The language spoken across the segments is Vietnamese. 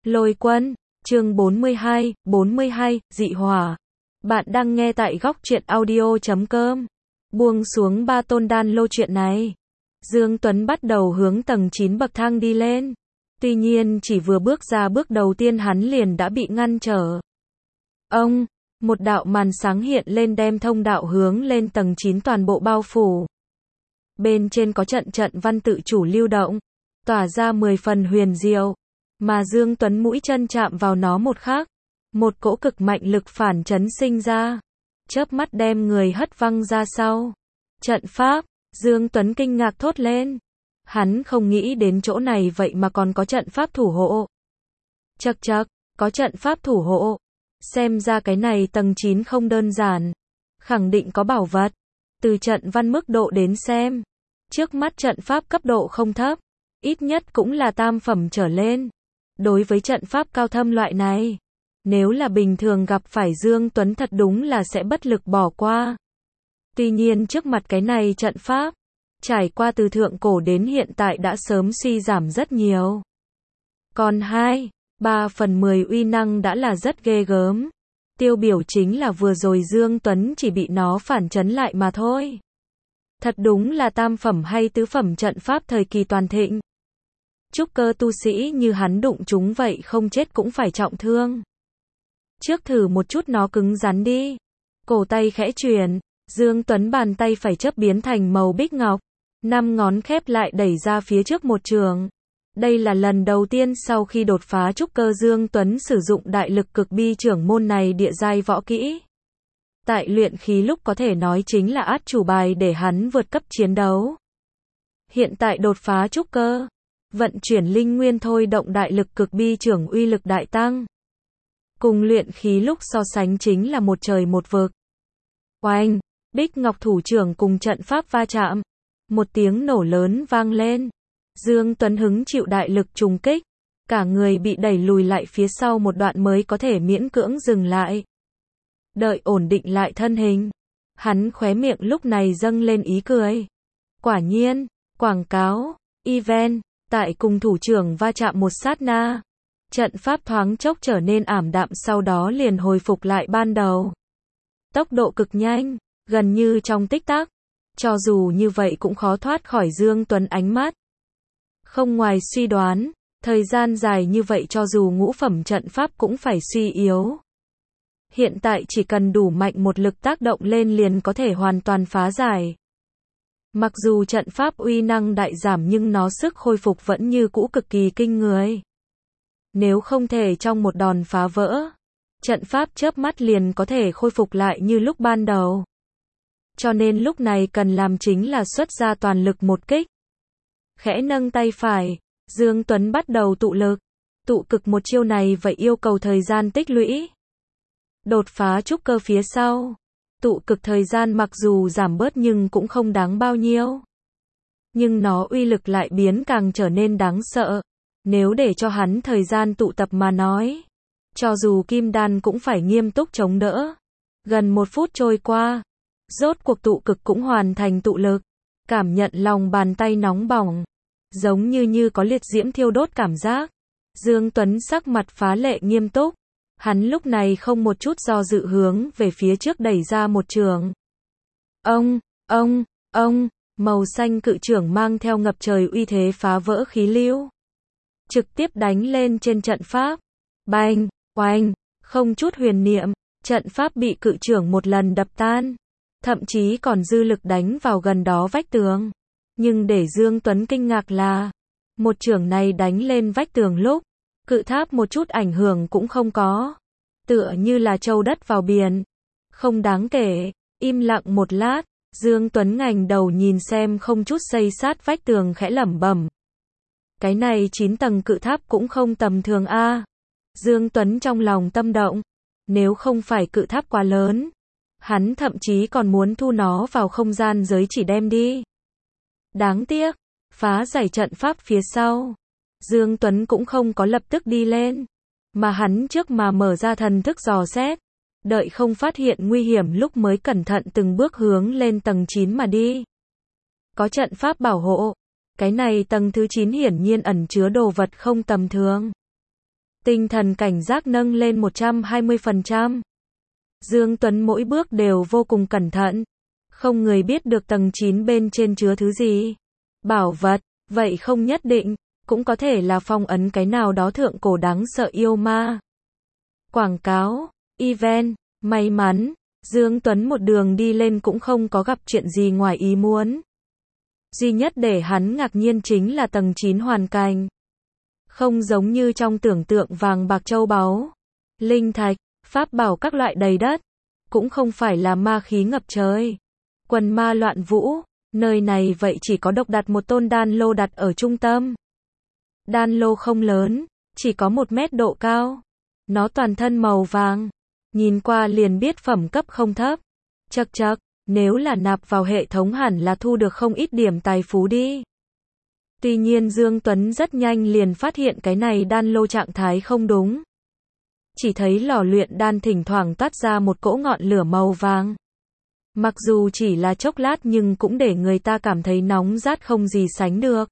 Lôi Quân, chương 42, dị hỏa. Bạn đang nghe tại góc truyện audio.com. Buông xuống ba tôn đan lô chuyện này. Dương Tuấn bắt đầu hướng tầng 9 bậc thang đi lên. Tuy nhiên chỉ vừa bước ra bước đầu tiên hắn liền đã bị ngăn trở. Một đạo màn sáng hiện lên đem thông đạo hướng lên tầng 9 toàn bộ bao phủ. Bên trên có trận văn tự chủ lưu động, tỏa ra 10 phần huyền diệu. Mà Dương Tuấn mũi chân chạm vào nó một khắc, một cỗ cực mạnh lực phản chấn sinh ra, chớp mắt đem người hất văng ra sau. Trận pháp, Dương Tuấn kinh ngạc thốt lên. Hắn không nghĩ đến chỗ này vậy mà còn có trận pháp thủ hộ. Chậc, có trận pháp thủ hộ. Xem ra cái này tầng 9 không đơn giản. Khẳng định có bảo vật. Từ trận văn mức độ đến xem, trước mắt trận pháp cấp độ không thấp, ít nhất cũng là tam phẩm trở lên. Đối với trận pháp cao thâm loại này, nếu là bình thường gặp phải Dương Tuấn thật đúng là sẽ bất lực bỏ qua. Tuy nhiên trước mặt cái này trận pháp, trải qua từ thượng cổ đến hiện tại đã sớm suy giảm rất nhiều. Còn 3/10 uy năng đã là rất ghê gớm. Tiêu biểu chính là vừa rồi Dương Tuấn chỉ bị nó phản chấn lại mà thôi. Thật đúng là tam phẩm hay tứ phẩm trận pháp thời kỳ toàn thịnh. Trúc cơ tu sĩ như hắn đụng chúng vậy không chết cũng phải trọng thương. Trước thử một chút nó cứng rắn đi. Cổ tay khẽ chuyển, Dương Tuấn bàn tay phải chớp biến thành màu bích ngọc. 5 ngón khép lại đẩy ra phía trước một trường. Đây là lần đầu tiên sau khi đột phá trúc cơ Dương Tuấn sử dụng đại lực cực bi trưởng môn này địa giai võ kỹ. Tại luyện khí lúc có thể nói chính là át chủ bài để hắn vượt cấp chiến đấu. Hiện tại đột phá trúc cơ, vận chuyển linh nguyên thôi động đại lực cực bi trưởng uy lực đại tăng. Cùng luyện khí lúc so sánh chính là một trời một vực. Oanh, bích ngọc thủ trưởng cùng trận pháp va chạm. Một tiếng nổ lớn vang lên. Dương Tuấn hứng chịu đại lực trùng kích. Cả người bị đẩy lùi lại phía sau một đoạn mới có thể miễn cưỡng dừng lại. Đợi ổn định lại thân hình, hắn khóe miệng lúc này dâng lên ý cười. Quả nhiên, quảng cáo, event, tại cùng thủ trưởng va chạm một sát na. Trận pháp thoáng chốc trở nên ảm đạm sau đó liền hồi phục lại ban đầu. Tốc độ cực nhanh, gần như trong tích tắc. Cho dù như vậy cũng khó thoát khỏi Dương Tuấn ánh mắt. Không ngoài suy đoán, thời gian dài như vậy cho dù ngũ phẩm trận pháp cũng phải suy yếu. Hiện tại chỉ cần đủ mạnh một lực tác động lên liền có thể hoàn toàn phá giải. Mặc dù trận pháp uy năng đại giảm nhưng nó sức hồi phục vẫn như cũ cực kỳ kinh người. Nếu không thể trong một đòn phá vỡ, trận pháp chớp mắt liền có thể khôi phục lại như lúc ban đầu. Cho nên lúc này cần làm chính là xuất ra toàn lực một kích. Khẽ nâng tay phải, Dương Tuấn bắt đầu tụ lực. Tụ cực một chiêu này vậy yêu cầu thời gian tích lũy. Đột phá trúc cơ phía sau, tụ cực thời gian mặc dù giảm bớt nhưng cũng không đáng bao nhiêu. Nhưng nó uy lực lại biến càng trở nên đáng sợ. Nếu để cho hắn thời gian tụ tập mà nói, cho dù kim đan cũng phải nghiêm túc chống đỡ. Gần 1 phút trôi qua, rốt cuộc tụ cực cũng hoàn thành tụ lực. Cảm nhận lòng bàn tay nóng bỏng, giống như có liệt diễm thiêu đốt cảm giác. Dương Tuấn sắc mặt phá lệ nghiêm túc. Hắn lúc này không một chút do dự hướng về phía trước đẩy ra một trường. Màu xanh cự trưởng mang theo ngập trời uy thế phá vỡ khí lưu. Trực tiếp đánh lên trên trận pháp. Bành, oanh, không chút huyền niệm, trận pháp bị cự trưởng một lần đập tan. Thậm chí còn dư lực đánh vào gần đó vách tường. Nhưng để Dương Tuấn kinh ngạc là, một chưởng này đánh lên vách tường lúc, cự tháp một chút ảnh hưởng cũng không có. Tựa như là châu đất vào biển. Không đáng kể. Im lặng một lát, Dương Tuấn ngẩng đầu nhìn xem không chút xây sát vách tường khẽ lẩm bẩm. Cái này 9 tầng cự tháp cũng không tầm thường a. Dương Tuấn trong lòng tâm động. Nếu không phải cự tháp quá lớn, hắn thậm chí còn muốn thu nó vào không gian giới chỉ đem đi. Đáng tiếc, phá giải trận pháp phía sau, Dương Tuấn cũng không có lập tức đi lên, mà hắn trước mà mở ra thần thức dò xét, đợi không phát hiện nguy hiểm lúc mới cẩn thận từng bước hướng lên tầng 9 mà đi. Có trận pháp bảo hộ, cái này tầng thứ 9 hiển nhiên ẩn chứa đồ vật không tầm thường. Tinh thần cảnh giác nâng lên 120%. Dương Tuấn mỗi bước đều vô cùng cẩn thận. Không người biết được tầng 9 bên trên chứa thứ gì. Bảo vật, vậy không nhất định, cũng có thể là phong ấn cái nào đó thượng cổ đáng sợ yêu ma. Quảng cáo, event, may mắn, Dương Tuấn một đường đi lên cũng không có gặp chuyện gì ngoài ý muốn. Duy nhất để hắn ngạc nhiên chính là tầng 9 hoàn cảnh. Không giống như trong tưởng tượng vàng bạc châu báu, linh thạch, pháp bảo các loại đầy đất, cũng không phải là ma khí ngập trời. Quần ma loạn vũ, nơi này vậy chỉ có độc đặt một tôn đan lô đặt ở trung tâm. Đan lô không lớn, chỉ có 1 mét độ cao. Nó toàn thân màu vàng, nhìn qua liền biết phẩm cấp không thấp. Chậc chậc, nếu là nạp vào hệ thống hẳn là thu được không ít điểm tài phú đi. Tuy nhiên Dương Tuấn rất nhanh liền phát hiện cái này đan lô trạng thái không đúng. Chỉ thấy lò luyện đan thỉnh thoảng toát ra một cỗ ngọn lửa màu vàng. Mặc dù chỉ là chốc lát nhưng cũng để người ta cảm thấy nóng rát không gì sánh được.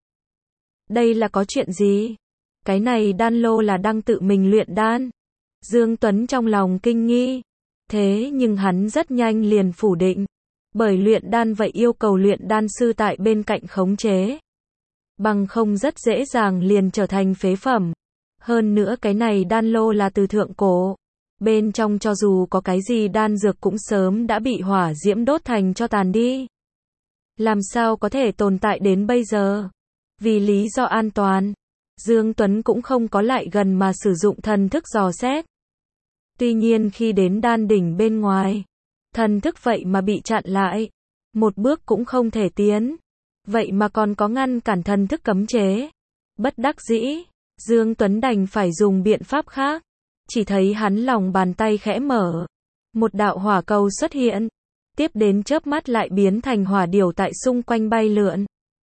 Đây là có chuyện gì? Cái này đan lô là đang tự mình luyện đan. Dương Tuấn trong lòng kinh nghi. Thế nhưng hắn rất nhanh liền phủ định. Bởi luyện đan vậy yêu cầu luyện đan sư tại bên cạnh khống chế. Bằng không rất dễ dàng liền trở thành phế phẩm. Hơn nữa cái này đan lô là từ thượng cổ. Bên trong cho dù có cái gì đan dược cũng sớm đã bị hỏa diễm đốt thành cho tàn đi. Làm sao có thể tồn tại đến bây giờ? Vì lý do an toàn, Dương Tuấn cũng không có lại gần mà sử dụng thần thức dò xét. Tuy nhiên khi đến đan đỉnh bên ngoài, thần thức vậy mà bị chặn lại. Một bước cũng không thể tiến. Vậy mà còn có ngăn cản thần thức cấm chế. Bất đắc dĩ, Dương Tuấn đành phải dùng biện pháp khác. Chỉ thấy hắn lòng bàn tay khẽ mở. Một đạo hỏa cầu xuất hiện. Tiếp đến chớp mắt lại biến thành hỏa điểu tại xung quanh bay lượn.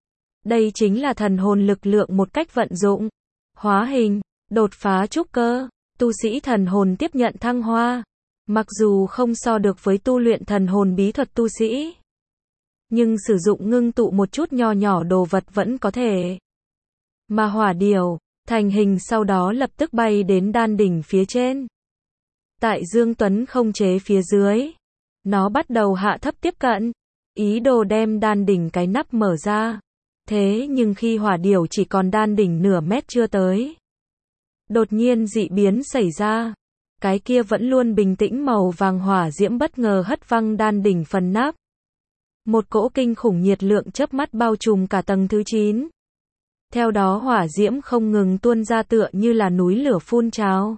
Đây chính là thần hồn lực lượng một cách vận dụng. Hóa hình, đột phá trúc cơ, tu sĩ thần hồn tiếp nhận thăng hoa. Mặc dù không so được với tu luyện thần hồn bí thuật tu sĩ. Nhưng sử dụng ngưng tụ một chút nho nhỏ đồ vật vẫn có thể. Mà hỏa điểu, thành hình sau đó lập tức bay đến đan đỉnh phía trên. Tại Dương Tuấn không chế phía dưới. Nó bắt đầu hạ thấp tiếp cận. Ý đồ đem đan đỉnh cái nắp mở ra. Thế nhưng khi hỏa điểu chỉ còn đan đỉnh nửa mét chưa tới. Đột nhiên dị biến xảy ra. Cái kia vẫn luôn bình tĩnh màu vàng hỏa diễm bất ngờ hất văng đan đỉnh phần nắp. Một cỗ kinh khủng nhiệt lượng chớp mắt bao trùm cả tầng thứ 9. Theo đó hỏa diễm không ngừng tuôn ra tựa như là núi lửa phun trào.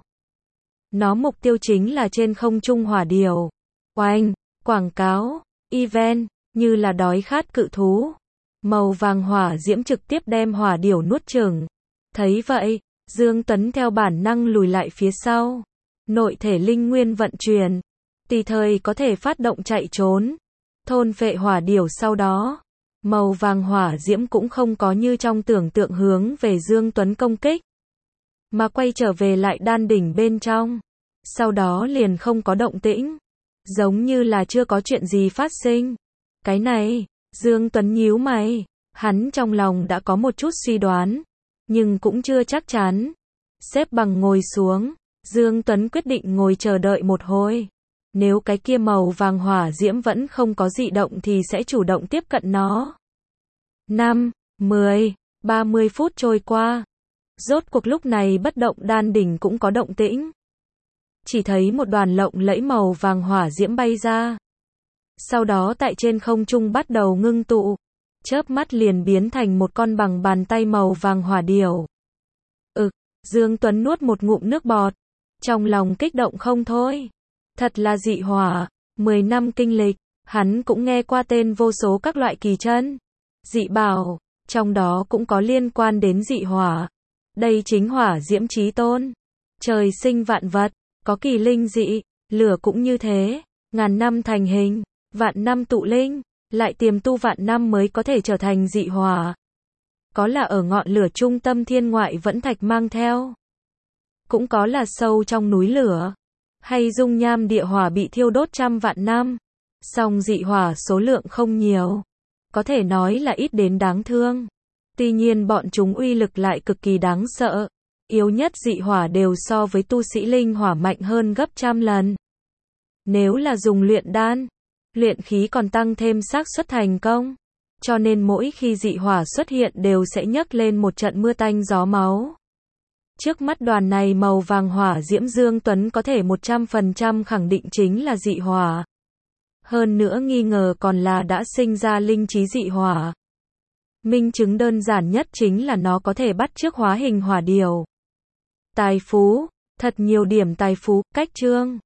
Nó mục tiêu chính là trên không trung hỏa điểu. Oanh, quảng cáo, event, như là đói khát cự thú. Màu vàng hỏa diễm trực tiếp đem hỏa điểu nuốt chửng. Thấy vậy, Dương Tuấn theo bản năng lùi lại phía sau. Nội thể linh nguyên vận chuyển. Tùy thời có thể phát động chạy trốn. Thôn phệ hỏa điểu sau đó. Màu vàng hỏa diễm cũng không có như trong tưởng tượng hướng về Dương Tuấn công kích. Mà quay trở về lại đan đỉnh bên trong. Sau đó liền không có động tĩnh. Giống như là chưa có chuyện gì phát sinh. Cái này, Dương Tuấn nhíu mày. Hắn trong lòng đã có một chút suy đoán. Nhưng cũng chưa chắc chắn. Xếp bằng ngồi xuống. Dương Tuấn quyết định ngồi chờ đợi một hồi. Nếu cái kia màu vàng hỏa diễm vẫn không có dị động thì sẽ chủ động tiếp cận nó. 5, 10, 30 phút trôi qua. Rốt cuộc lúc này bất động đan đỉnh cũng có động tĩnh. Chỉ thấy một đoàn lộng lẫy màu vàng hỏa diễm bay ra. Sau đó tại trên không trung bắt đầu ngưng tụ. Chớp mắt liền biến thành một con bằng bàn tay màu vàng hỏa điểu. Dương Tuấn nuốt một ngụm nước bọt. Trong lòng kích động không thôi. Thật là dị hỏa. 10 năm kinh lịch, hắn cũng nghe qua tên vô số các loại kỳ chân. Dị bảo, trong đó cũng có liên quan đến dị hỏa. Đây chính hỏa diễm chí tôn. Trời sinh vạn vật, có kỳ linh dị, lửa cũng như thế. Ngàn năm thành hình, vạn năm tụ linh, lại tiềm tu vạn năm mới có thể trở thành dị hỏa. Có là ở ngọn lửa trung tâm thiên ngoại vẫn thạch mang theo. Cũng có là sâu trong núi lửa. Hay dung nham địa hỏa bị thiêu đốt trăm vạn năm. Song dị hỏa số lượng không nhiều. Có thể nói là ít đến đáng thương. Tuy nhiên bọn chúng uy lực lại cực kỳ đáng sợ. yếu nhất dị hỏa đều so với tu sĩ linh hỏa mạnh hơn gấp trăm lần. Nếu là dùng luyện đan, luyện khí còn tăng thêm xác suất thành công. Cho nên mỗi khi dị hỏa xuất hiện đều sẽ nhấc lên một trận mưa tanh gió máu. Trước mắt đoàn này màu vàng hỏa diễm Dương Tuấn có thể 100% khẳng định chính là dị hỏa. Hơn nữa nghi ngờ còn là đã sinh ra linh trí dị hỏa. Minh chứng đơn giản nhất chính là nó có thể bắt chước hóa hình hỏa điều. Tài phú, thật nhiều điểm tài phú, cách chương.